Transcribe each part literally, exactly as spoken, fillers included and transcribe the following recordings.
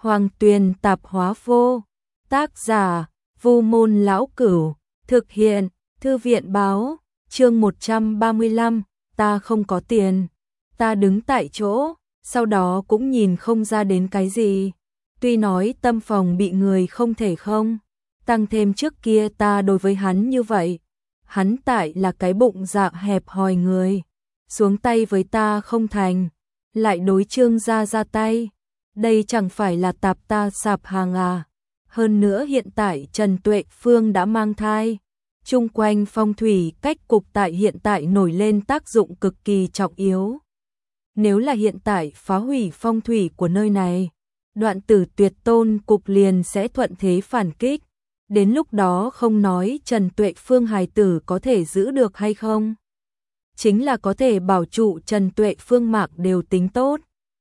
Hoàng Tuyền Tạp Hóa Vô. Tác giả: Vu Môn Lão Cửu. Thực hiện: Thư viện Báo. Chương một trăm ba mươi lăm. Ta không có tiền. Ta đứng tại chỗ, sau đó cũng nhìn không ra đến cái gì. Tuy nói tâm phòng bị người không thể không, tăng thêm trước kia ta đối với hắn như vậy. Hắn tại là cái bụng dạ hẹp hòi người, xuống tay với ta không thành, lại đối Trương gia ra tay. Đây chẳng phải là tạp ta sạp hàng à. Hơn nữa hiện tại Trần Tuệ Phương đã mang thai. Chung quanh phong thủy cách cục tại hiện tại nổi lên tác dụng cực kỳ trọng yếu. Nếu là hiện tại phá hủy phong thủy của nơi này, Đoạn Tử Tuyệt Tôn cục liền sẽ thuận thế phản kích. Đến lúc đó không nói Trần Tuệ Phương hài tử có thể giữ được hay không, chính là có thể bảo trụ Trần Tuệ Phương mạng đều tính tốt.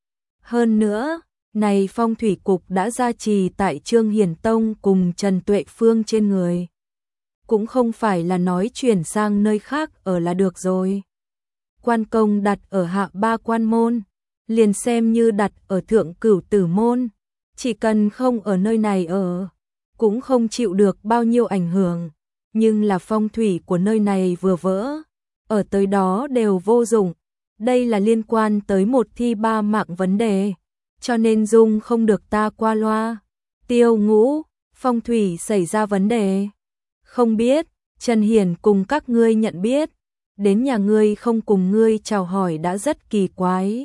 Hơn nữa, này phong thủy cục đã gia trì tại Trương Hiển Tông cùng Trần Tuệ Phương trên người. Cũng không phải là nói chuyển sang nơi khác ở là được rồi. Quan công đặt ở hạ ba quan môn, liền xem như đặt ở thượng cửu tử môn. Chỉ cần không ở nơi này ở, cũng không chịu được bao nhiêu ảnh hưởng. Nhưng là phong thủy của nơi này vừa vỡ, ở tới đó đều vô dụng. Đây là liên quan tới một thi ba mạng vấn đề, cho nên dung không được ta qua loa. Tiêu Ngũ, phong thủy xảy ra vấn đề. Không biết, Trần Hiển cùng các ngươi nhận biết, đến nhà ngươi không cùng ngươi chào hỏi đã rất kỳ quái.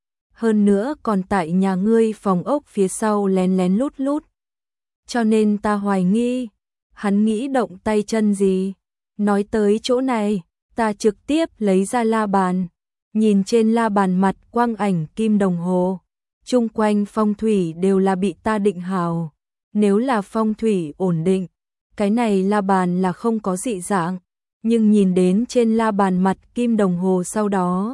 Hơn nữa còn tại nhà ngươi phòng ốc phía sau lén lén lút lút. Cho nên ta hoài nghi, hắn nghĩ động tay chân gì. Nói tới chỗ này, ta trực tiếp lấy ra la bàn, nhìn trên la bàn mặt quang ảnh kim đồng hồ. Chung quanh phong thủy đều là bị ta định hào. Nếu là phong thủy ổn định, cái này la bàn là không có dị dạng. Nhưng nhìn đến trên la bàn mặt kim đồng hồ sau đó,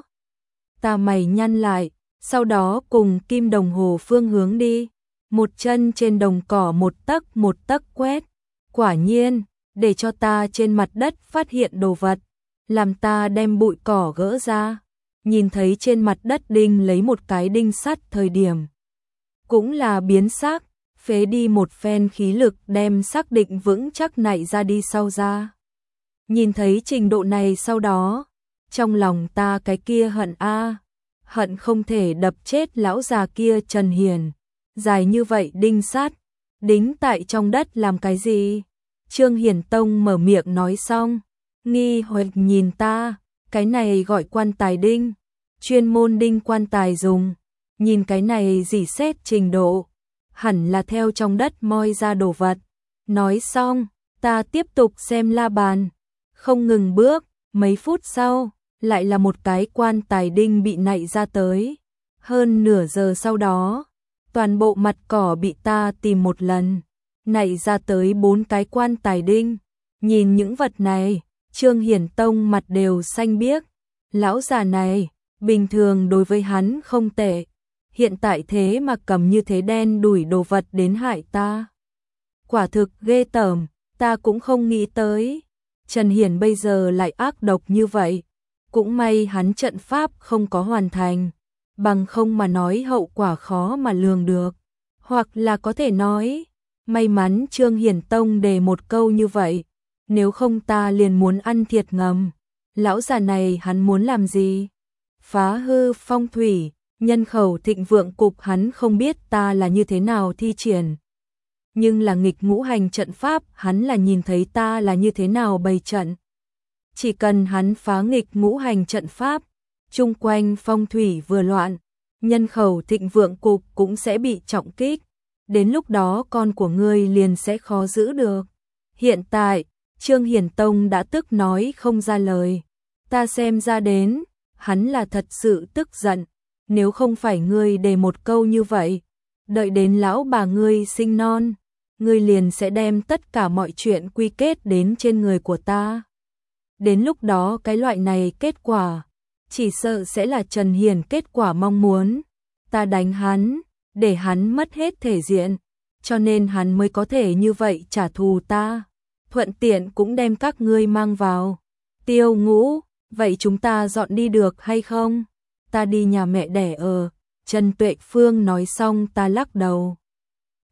ta mày nhăn lại, sau đó cùng kim đồng hồ phương hướng đi. Một chân trên đồng cỏ một tấc một tấc quét. Quả nhiên, để cho ta trên mặt đất phát hiện đồ vật, làm ta đem bụi cỏ gỡ ra. Nhìn thấy trên mặt đất đinh lấy một cái đinh sắt thời điểm, cũng là biến sắc, phế đi một phen khí lực đem xác định vững chắc nảy ra đi sau ra. Nhìn thấy trình độ này sau đó, trong lòng ta cái kia hận a, hận không thể đập chết lão già kia Trần Hiển. Dài như vậy đinh sắt, đính tại trong đất làm cái gì? Trương Hiển Tông mở miệng nói xong, nghi hoặc nhìn ta, cái này gọi quan tài đinh, chuyên môn đinh quan tài dùng. Nhìn cái này dỉ xét trình độ, hẳn là theo trong đất moi ra đồ vật. Nói xong, ta tiếp tục xem la bàn, không ngừng bước, mấy phút sau, lại là một cái quan tài đinh bị nạy ra tới. Hơn nửa giờ sau đó, toàn bộ mặt cỏ bị ta tìm một lần, nạy ra tới bốn cái quan tài đinh. Nhìn những vật này, Trương Hiển Tông mặt đều xanh biếc. Lão già này, bình thường đối với hắn không tệ, hiện tại thế mà cầm như thế đen đủi đồ vật đến hại ta. Quả thực ghê tởm, ta cũng không nghĩ tới. Trần Hiển bây giờ lại ác độc như vậy. Cũng may hắn trận pháp không có hoàn thành, bằng không mà nói hậu quả khó mà lường được. Hoặc là có thể nói, may mắn Trương Hiển Tông đề một câu như vậy, nếu không ta liền muốn ăn thiệt ngầm. Lão già này hắn muốn làm gì? Phá hư phong thủy, nhân khẩu thịnh vượng cục hắn không biết ta là như thế nào thi triển. Nhưng là nghịch ngũ hành trận pháp hắn là nhìn thấy ta là như thế nào bày trận. Chỉ cần hắn phá nghịch ngũ hành trận pháp, chung quanh phong thủy vừa loạn, nhân khẩu thịnh vượng cục cũng sẽ bị trọng kích. Đến lúc đó con của ngươi liền sẽ khó giữ được. Hiện tại, Trương Hiển Tông đã tức nói không ra lời. Ta xem ra đến, hắn là thật sự tức giận. Nếu không phải ngươi đề một câu như vậy, đợi đến lão bà ngươi sinh non, ngươi liền sẽ đem tất cả mọi chuyện quy kết đến trên người của ta. Đến lúc đó cái loại này kết quả, chỉ sợ sẽ là Trần Hiển kết quả mong muốn. Ta đánh hắn, để hắn mất hết thể diện, cho nên hắn mới có thể như vậy trả thù ta. Thuận tiện cũng đem các ngươi mang vào. Tiêu Ngũ, vậy chúng ta dọn đi được hay không? Ta đi nhà mẹ đẻ ở. Trần Tuệ Phương nói xong ta lắc đầu.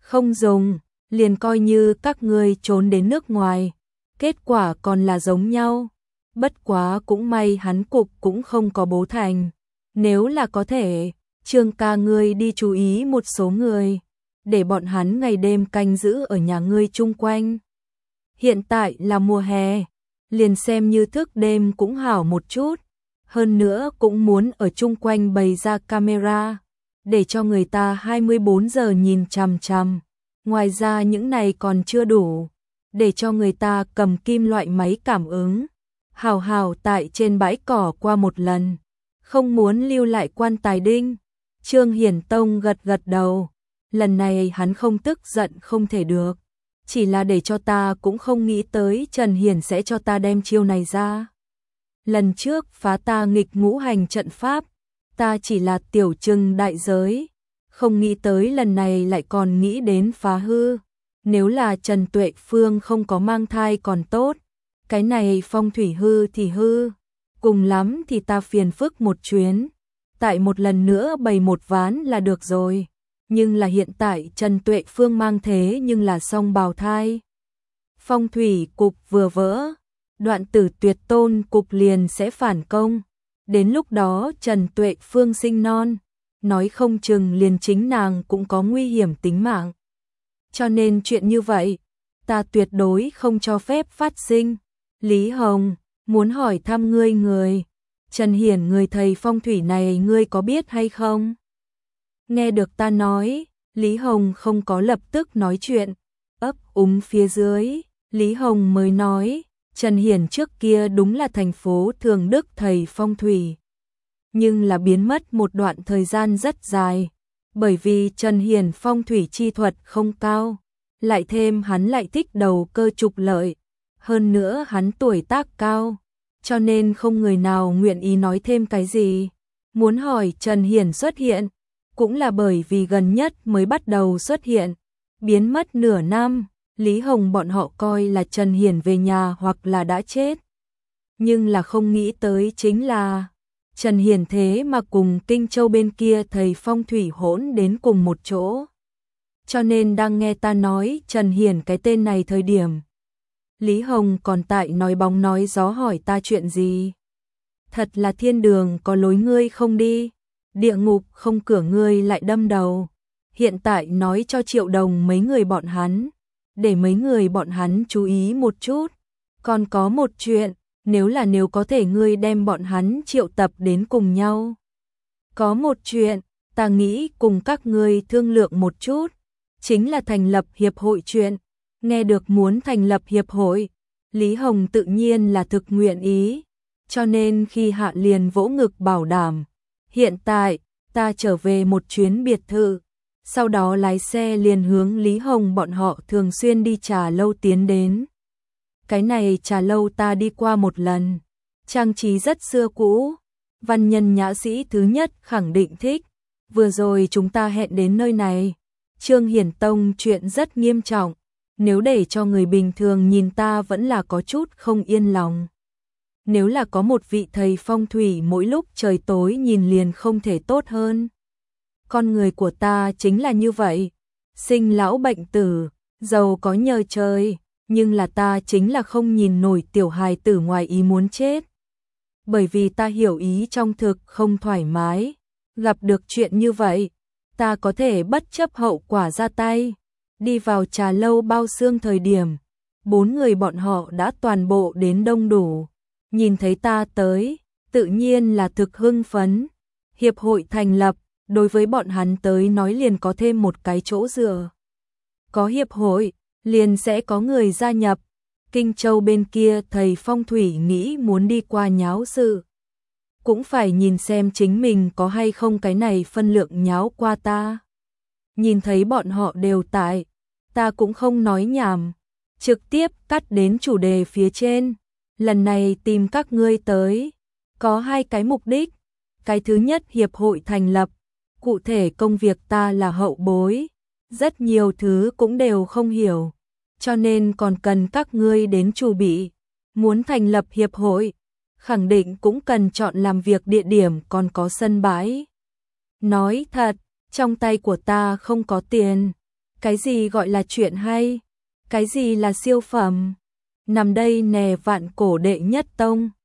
Không dùng, liền coi như các ngươi trốn đến nước ngoài, kết quả còn là giống nhau. Bất quá cũng may hắn cục cũng không có bố thành. Nếu là có thể, Trương ca ngươi đi chú ý một số người, để bọn hắn ngày đêm canh giữ ở nhà ngươi chung quanh. Hiện tại là mùa hè, liền xem như thức đêm cũng hảo một chút, hơn nữa cũng muốn ở chung quanh bày ra camera, để cho người ta hai mươi bốn giờ nhìn chằm chằm. Ngoài ra những này còn chưa đủ, để cho người ta cầm kim loại máy cảm ứng, hào hào tại trên bãi cỏ qua một lần, không muốn lưu lại quan tài đinh. Trương Hiển Tông gật gật đầu, lần này hắn không tức giận không thể được, chỉ là để cho ta cũng không nghĩ tới Trần Hiển sẽ cho ta đem chiêu này ra. Lần trước phá ta nghịch ngũ hành trận pháp, ta chỉ là tiểu trừng đại giới, không nghĩ tới lần này lại còn nghĩ đến phá hư. Nếu là Trần Tuệ Phương không có mang thai còn tốt, cái này phong thủy hư thì hư, cùng lắm thì ta phiền phức một chuyến, tại một lần nữa bày một ván là được rồi. Nhưng là hiện tại Trần Tuệ Phương mang thế nhưng là song bào thai. Phong thủy cục vừa vỡ, Đoạn Tử Tuyệt Tôn cục liền sẽ phản công. Đến lúc đó Trần Tuệ Phương sinh non, nói không chừng liền chính nàng cũng có nguy hiểm tính mạng. Cho nên chuyện như vậy, ta tuyệt đối không cho phép phát sinh. Lý Hồng, muốn hỏi thăm ngươi người. Trần Hiển người thầy phong thủy này ngươi có biết hay không? Nghe được ta nói, Lý Hồng không có lập tức nói chuyện, ấp úng phía dưới, Lý Hồng mới nói, Trần Hiển trước kia đúng là thành phố Thường Đức thầy phong thủy, nhưng là biến mất một đoạn thời gian rất dài, bởi vì Trần Hiển phong thủy chi thuật không cao, lại thêm hắn lại thích đầu cơ trục lợi, hơn nữa hắn tuổi tác cao, cho nên không người nào nguyện ý nói thêm cái gì. Muốn hỏi Trần Hiển xuất hiện, cũng là bởi vì gần nhất mới bắt đầu xuất hiện, biến mất nửa năm, Lý Hồng bọn họ coi là Trần Hiển về nhà hoặc là đã chết. Nhưng là không nghĩ tới chính là Trần Hiển thế mà cùng Kinh Châu bên kia thầy phong thủy hỗn đến cùng một chỗ. Cho nên đang nghe ta nói Trần Hiển cái tên này thời điểm, Lý Hồng còn tại nói bóng nói gió hỏi ta chuyện gì. Thật là thiên đường có lối ngươi không đi, địa ngục không cửa ngươi lại đâm đầu. Hiện tại nói cho Triệu Đồng mấy người bọn hắn, để mấy người bọn hắn chú ý một chút. Còn có một chuyện, nếu là nếu có thể ngươi đem bọn hắn triệu tập đến cùng nhau. Có một chuyện, ta nghĩ cùng các ngươi thương lượng một chút, chính là thành lập hiệp hội chuyện. Nghe được muốn thành lập hiệp hội, Lý Hồng tự nhiên là thực nguyện ý, cho nên khi hạ liền vỗ ngực bảo đảm, hiện tại, ta trở về một chuyến biệt thự, sau đó lái xe liền hướng Lý Hồng bọn họ thường xuyên đi trà lâu tiến đến. Cái này trà lâu ta đi qua một lần, trang trí rất xưa cũ, văn nhân nhã sĩ thứ nhất khẳng định thích, vừa rồi chúng ta hẹn đến nơi này, Trương Hiển Tông chuyện rất nghiêm trọng. Nếu để cho người bình thường nhìn ta vẫn là có chút không yên lòng. Nếu là có một vị thầy phong thủy mỗi lúc trời tối nhìn liền không thể tốt hơn. Con người của ta chính là như vậy, sinh lão bệnh tử, giàu có nhờ trời, nhưng là ta chính là không nhìn nổi tiểu hài tử ngoài ý muốn chết. Bởi vì ta hiểu ý trong thực không thoải mái, gặp được chuyện như vậy, ta có thể bất chấp hậu quả ra tay. Đi vào trà lâu bao xương thời điểm, bốn người bọn họ đã toàn bộ đến đông đủ. Nhìn thấy ta tới, tự nhiên là thực hưng phấn. Hiệp hội thành lập, đối với bọn hắn tới nói liền có thêm một cái chỗ dựa. Có hiệp hội, liền sẽ có người gia nhập. Kinh Châu bên kia thầy phong thủy nghĩ muốn đi qua nháo sự. Cũng phải nhìn xem chính mình có hay không cái này phân lượng nháo qua ta. Nhìn thấy bọn họ đều tại, ta cũng không nói nhảm, trực tiếp cắt đến chủ đề phía trên. Lần này tìm các ngươi tới, có hai cái mục đích. Cái thứ nhất hiệp hội thành lập, cụ thể công việc ta là hậu bối, rất nhiều thứ cũng đều không hiểu, cho nên còn cần các ngươi đến chủ bị. Muốn thành lập hiệp hội, khẳng định cũng cần chọn làm việc địa điểm còn có sân bãi. Nói thật, trong tay của ta không có tiền, Cái gì gọi là chuyện hay? Cái gì là siêu phẩm? Nằm đây nè vạn cổ đệ nhất tông.